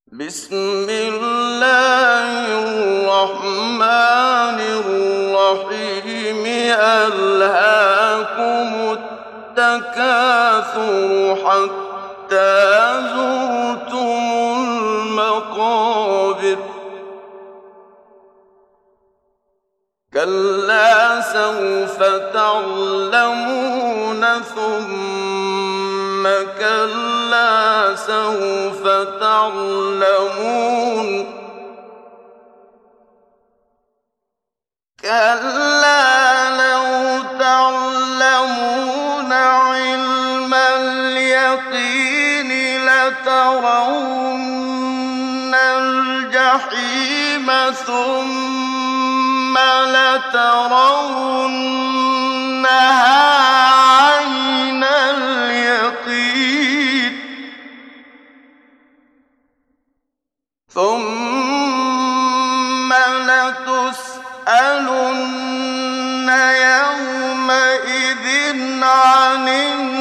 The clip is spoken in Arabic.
بسم الله الرحمن الرحيم. ألهاكم التكاثر حتى زرتم المقابر. كلا سوف تعلمون ثم كلا سوف تعلمون. كلا لو تعلمون علم اليقين لترون الجحيم ثم لترونها عين اليقين ثم لتسألن يومئذ عن